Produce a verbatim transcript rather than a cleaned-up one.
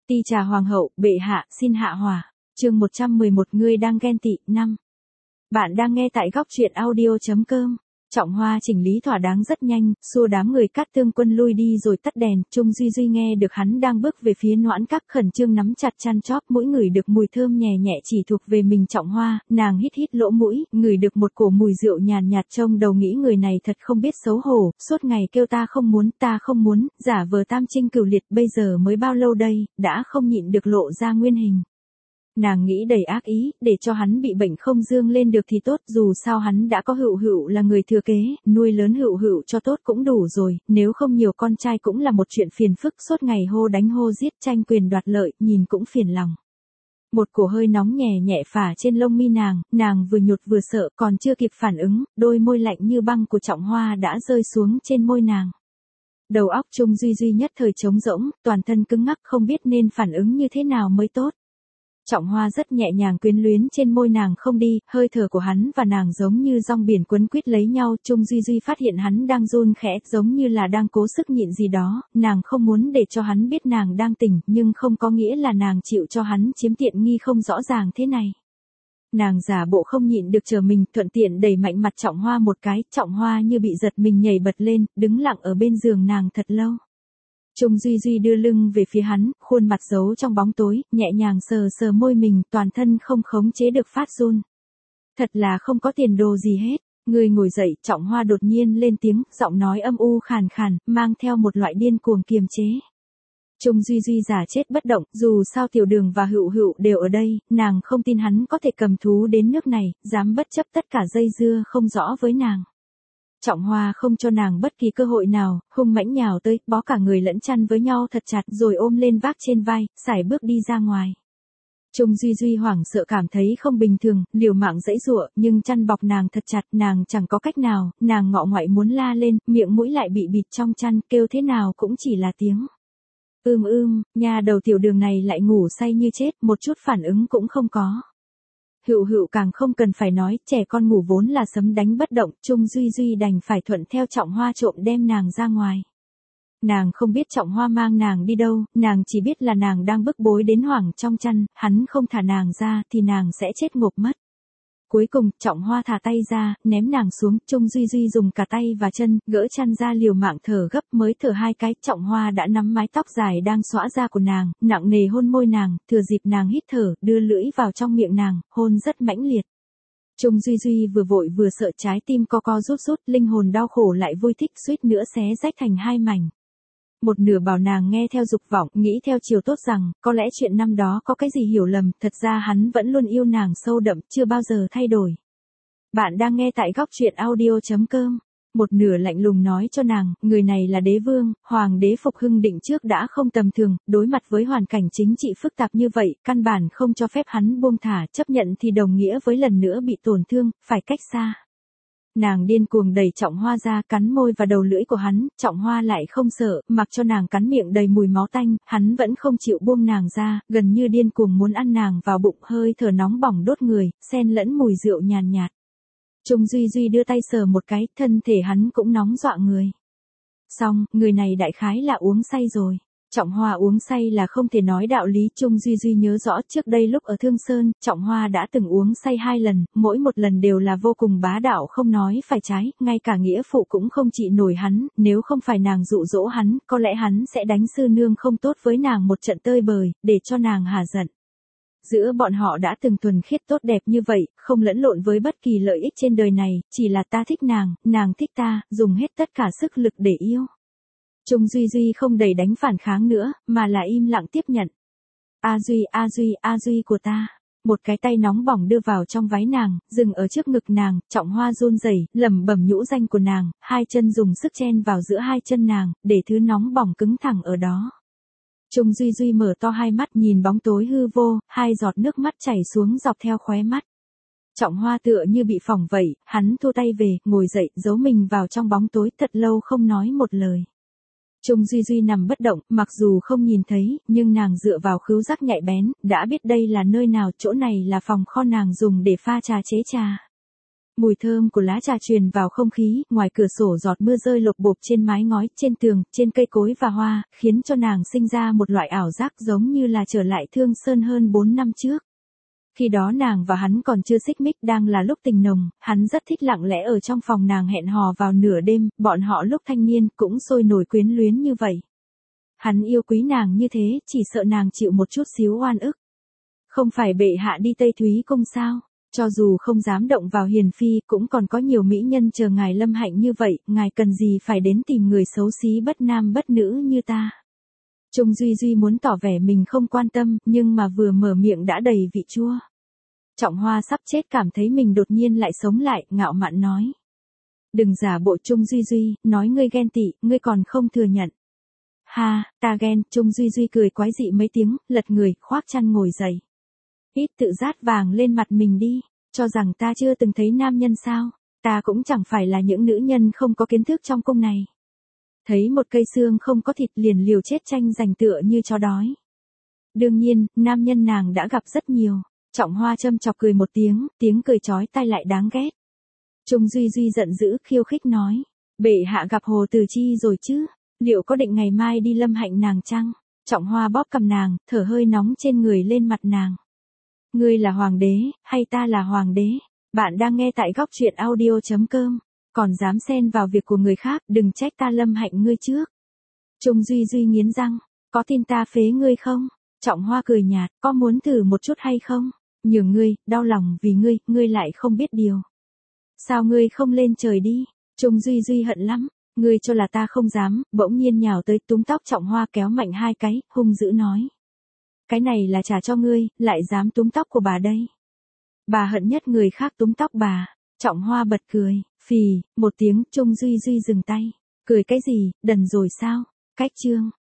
Ti trà hoàng hậu, bệ hạ, xin hạ hỏa. Chương một trăm mười một Ngươi đang ghen tị, năm. Bạn đang nghe tại góc truyện audio chấm com. Trọng Hoa chỉnh lý thỏa đáng rất nhanh, xua đám người Cát Tương Quân lui đi rồi tắt đèn. Trung Duy Duy nghe được hắn đang bước về phía Noãn Các, khẩn trương nắm chặt chăn chóp, mỗi người được mùi thơm nhẹ nhẹ chỉ thuộc về mình. Trọng Hoa, nàng hít hít lỗ mũi, ngửi được một cổ mùi rượu nhàn nhạt, trong đầu nghĩ người này thật không biết xấu hổ, suốt ngày kêu ta không muốn, ta không muốn, giả vờ tam trinh cửu liệt, bây giờ mới bao lâu đây, đã không nhịn được lộ ra nguyên hình. Nàng nghĩ đầy ác ý, để cho hắn bị bệnh không dương lên được thì tốt, dù sao hắn đã có Hựu Hựu là người thừa kế, nuôi lớn Hựu Hựu cho tốt cũng đủ rồi, nếu không nhiều con trai cũng là một chuyện phiền phức, suốt ngày hô đánh hô giết, tranh quyền đoạt lợi, nhìn cũng phiền lòng. Một cổ hơi nóng nhẹ nhẹ phả trên lông mi nàng, nàng vừa nhột vừa sợ, còn chưa kịp phản ứng, đôi môi lạnh như băng của Trọng Hoa đã rơi xuống trên môi nàng. Đầu óc Trung Duy Duy nhất thời trống rỗng, toàn thân cứng ngắc, không biết nên phản ứng như thế nào mới tốt. Trọng Hoa rất nhẹ nhàng quyến luyến trên môi nàng không đi, hơi thở của hắn và nàng giống như dòng biển quấn quýt lấy nhau. Trung Duy Duy phát hiện hắn đang run khẽ, giống như là đang cố sức nhịn gì đó, nàng không muốn để cho hắn biết nàng đang tỉnh, nhưng không có nghĩa là nàng chịu cho hắn chiếm tiện nghi không rõ ràng thế này. Nàng giả bộ không nhịn được chờ mình, thuận tiện đẩy mạnh mặt Trọng Hoa một cái, Trọng Hoa như bị giật mình nhảy bật lên, đứng lặng ở bên giường nàng thật lâu. Trung Duy Duy đưa lưng về phía hắn, khuôn mặt giấu trong bóng tối, nhẹ nhàng sờ sờ môi mình, toàn thân không khống chế được phát run. Thật là không có tiền đồ gì hết. Người ngồi dậy, Trọng Hoa đột nhiên lên tiếng, giọng nói âm u khàn khàn, mang theo một loại điên cuồng kiềm chế. Trung Duy Duy giả chết bất động, dù sao Tiểu Đường và Hựu Hựu đều ở đây, nàng không tin hắn có thể cầm thú đến nước này, dám bất chấp tất cả dây dưa không rõ với nàng. Trọng Hoa không cho nàng bất kỳ cơ hội nào, hung mãnh nhào tới, bó cả người lẫn chăn với nhau thật chặt rồi ôm lên vác trên vai, sải bước đi ra ngoài. Trung Duy Duy hoảng sợ cảm thấy không bình thường, liều mạng giãy giụa, nhưng chăn bọc nàng thật chặt, nàng chẳng có cách nào, nàng ngọ ngoại muốn la lên, miệng mũi lại bị bịt trong chăn, kêu thế nào cũng chỉ là tiếng ưm ưm, nhà đầu Tiểu Đường này lại ngủ say như chết, một chút phản ứng cũng không có. Hựu Hựu càng không cần phải nói, trẻ con ngủ vốn là sấm đánh bất động, Trung Duy Duy đành phải thuận theo Trọng Hoa trộm đem nàng ra ngoài. Nàng không biết Trọng Hoa mang nàng đi đâu, nàng chỉ biết là nàng đang bức bối đến hoảng trong chăn, hắn không thả nàng ra thì nàng sẽ chết ngộp mất. Cuối cùng, Trọng Hoa thả tay ra, ném nàng xuống, Trung Duy Duy dùng cả tay và chân, gỡ chăn ra liều mạng thở gấp, mới thở hai cái, Trọng Hoa đã nắm mái tóc dài đang xõa ra của nàng, nặng nề hôn môi nàng, thừa dịp nàng hít thở, đưa lưỡi vào trong miệng nàng, hôn rất mãnh liệt. Trung Duy Duy vừa vội vừa sợ, trái tim co co rút rút, linh hồn đau khổ lại vui thích, suýt nữa xé rách thành hai mảnh. Một nửa bảo nàng nghe theo dục vọng, nghĩ theo chiều tốt rằng, có lẽ chuyện năm đó có cái gì hiểu lầm, thật ra hắn vẫn luôn yêu nàng sâu đậm, chưa bao giờ thay đổi. Bạn đang nghe tại góc truyện audio chấm com. Một nửa lạnh lùng nói cho nàng, người này là đế vương, hoàng đế Phục Hưng định trước đã không tầm thường, đối mặt với hoàn cảnh chính trị phức tạp như vậy, căn bản không cho phép hắn buông thả, chấp nhận thì đồng nghĩa với lần nữa bị tổn thương, phải cách xa. Nàng điên cuồng đẩy Trọng Hoa ra, cắn môi và đầu lưỡi của hắn, Trọng Hoa lại không sợ, mặc cho nàng cắn miệng đầy mùi máu tanh, hắn vẫn không chịu buông nàng ra, gần như điên cuồng muốn ăn nàng vào bụng, hơi thở nóng bỏng đốt người, xen lẫn mùi rượu nhàn nhạt. Trung Duy Duy đưa tay sờ một cái, thân thể hắn cũng nóng dọa người. Xong, người này đại khái là uống say rồi. Trọng Hoa uống say là không thể nói đạo lý, Trung Duy Duy nhớ rõ trước đây lúc ở Thương Sơn, Trọng Hoa đã từng uống say hai lần, mỗi một lần đều là vô cùng bá đạo không nói phải trái, ngay cả nghĩa phụ cũng không trị nổi hắn, nếu không phải nàng dụ dỗ hắn, có lẽ hắn sẽ đánh sư nương không tốt với nàng một trận tơi bời, để cho nàng hả giận. Giữa bọn họ đã từng thuần khiết tốt đẹp như vậy, không lẫn lộn với bất kỳ lợi ích trên đời này, chỉ là ta thích nàng, nàng thích ta, dùng hết tất cả sức lực để yêu. Trung Duy Duy không đầy đánh phản kháng nữa, mà là im lặng tiếp nhận. A Duy, A Duy, A Duy của ta. Một cái tay nóng bỏng đưa vào trong váy nàng, dừng ở trước ngực nàng, Trọng Hoa run rẩy, lẩm bẩm nhũ danh của nàng, hai chân dùng sức chen vào giữa hai chân nàng, để thứ nóng bỏng cứng thẳng ở đó. Trung Duy Duy mở to hai mắt nhìn bóng tối hư vô, hai giọt nước mắt chảy xuống dọc theo khóe mắt. Trọng Hoa tựa như bị phỏng vậy, hắn thu tay về, ngồi dậy, giấu mình vào trong bóng tối, thật lâu không nói một lời. Trung Duy Duy nằm bất động, mặc dù không nhìn thấy, nhưng nàng dựa vào khứu giác nhạy bén, đã biết đây là nơi nào, chỗ này là phòng kho nàng dùng để pha trà chế trà. Mùi thơm của lá trà truyền vào không khí, ngoài cửa sổ giọt mưa rơi lộp bộp trên mái ngói, trên tường, trên cây cối và hoa, khiến cho nàng sinh ra một loại ảo giác giống như là trở lại Thương Sơn hơn bốn năm trước. Khi đó nàng và hắn còn chưa xích mích, đang là lúc tình nồng, hắn rất thích lặng lẽ ở trong phòng nàng hẹn hò vào nửa đêm, bọn họ lúc thanh niên cũng sôi nổi quyến luyến như vậy. Hắn yêu quý nàng như thế, chỉ sợ nàng chịu một chút xíu oan ức. Không phải bệ hạ đi Tây Thúy Cung sao? Cho dù không dám động vào hiền phi, cũng còn có nhiều mỹ nhân chờ ngài lâm hạnh như vậy, ngài cần gì phải đến tìm người xấu xí bất nam bất nữ như ta. Trung Duy Duy muốn tỏ vẻ mình không quan tâm, nhưng mà vừa mở miệng đã đầy vị chua. Trọng Hoa sắp chết cảm thấy mình đột nhiên lại sống lại, ngạo mạn nói. Đừng giả bộ Trung Duy Duy, nói ngươi ghen tị, ngươi còn không thừa nhận. Ha, ta ghen, Trung Duy Duy cười quái dị mấy tiếng, lật người, khoác chăn ngồi dậy. Ít tự rát vàng lên mặt mình đi, cho rằng ta chưa từng thấy nam nhân sao, ta cũng chẳng phải là những nữ nhân không có kiến thức trong cung này. Thấy một cây xương không có thịt liền liều chết tranh giành tựa như chó đói. Đương nhiên, nam nhân nàng đã gặp rất nhiều. Trọng Hoa châm chọc cười một tiếng, tiếng cười chói tai lại đáng ghét. Trung Duy Duy giận dữ khiêu khích nói, bệ hạ gặp Hồ Từ Chi rồi chứ, liệu có định ngày mai đi lâm hạnh nàng chăng? Trọng Hoa bóp cầm nàng, thở hơi nóng trên người lên mặt nàng. Ngươi là hoàng đế, hay ta là hoàng đế? Bạn đang nghe tại góc truyện audio chấm com, còn dám xen vào việc của người khác, đừng trách ta lâm hạnh ngươi trước. Trung Duy Duy nghiến răng, có tin ta phế ngươi không? Trọng Hoa cười nhạt, có muốn thử một chút hay không? Nhường ngươi, đau lòng vì ngươi, ngươi lại không biết điều. Sao ngươi không lên trời đi? Trung Duy Duy hận lắm, ngươi cho là ta không dám, bỗng nhiên nhào tới túm tóc Trọng Hoa kéo mạnh hai cái, hung dữ nói. Cái này là trả cho ngươi, lại dám túm tóc của bà đây. Bà hận nhất người khác túm tóc bà. Trọng Hoa bật cười, phì, một tiếng, Trung Duy Duy dừng tay. Cười cái gì, đần rồi sao? Cách chương.